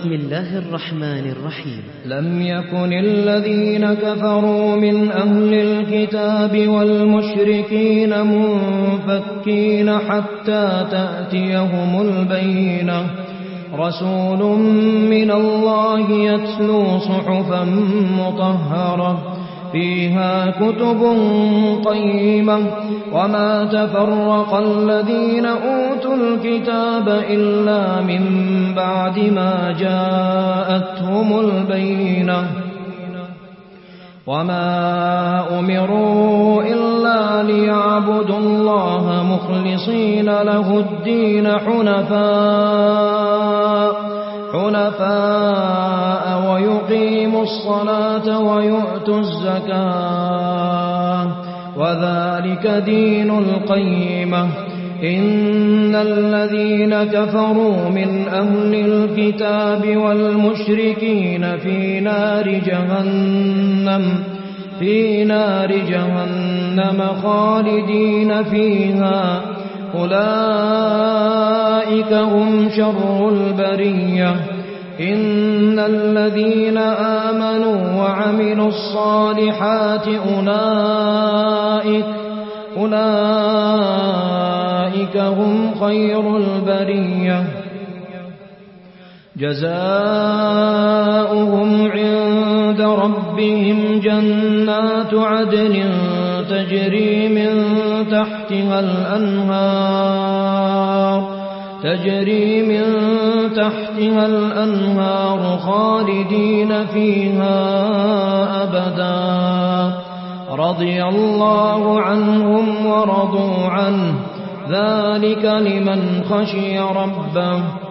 بسم الله الرحمن الرحيم. لم يكن الذين كفروا من أهل الكتاب والمشركين منفكين حتى تأتيهم البينة رسول من الله يتلو صحفا مطهرة فيها كتب قيمة وما تفرق الذين أوتوا الكتاب إلا من بعد ما جاءتهم البينة وما أمروا إلا ليعبدوا الله مخلصين له الدين حنفاء ويقيموا الصلاة ويؤتوا الزكاة وذلك دين القيمة. إن الذين كفروا من أهل الكتاب والمشركين في نار جهنم خالدين فيها أولئك هم شر البرية. إن الذين آمنوا وعملوا الصالحات أولئك هم خير البرية جزاؤهم عند ربهم جنات عدن تجري من تحتها الأنهار خالدين فيها أبدا رضي الله عنهم ورضوا عنه ذلك لمن خشي ربه.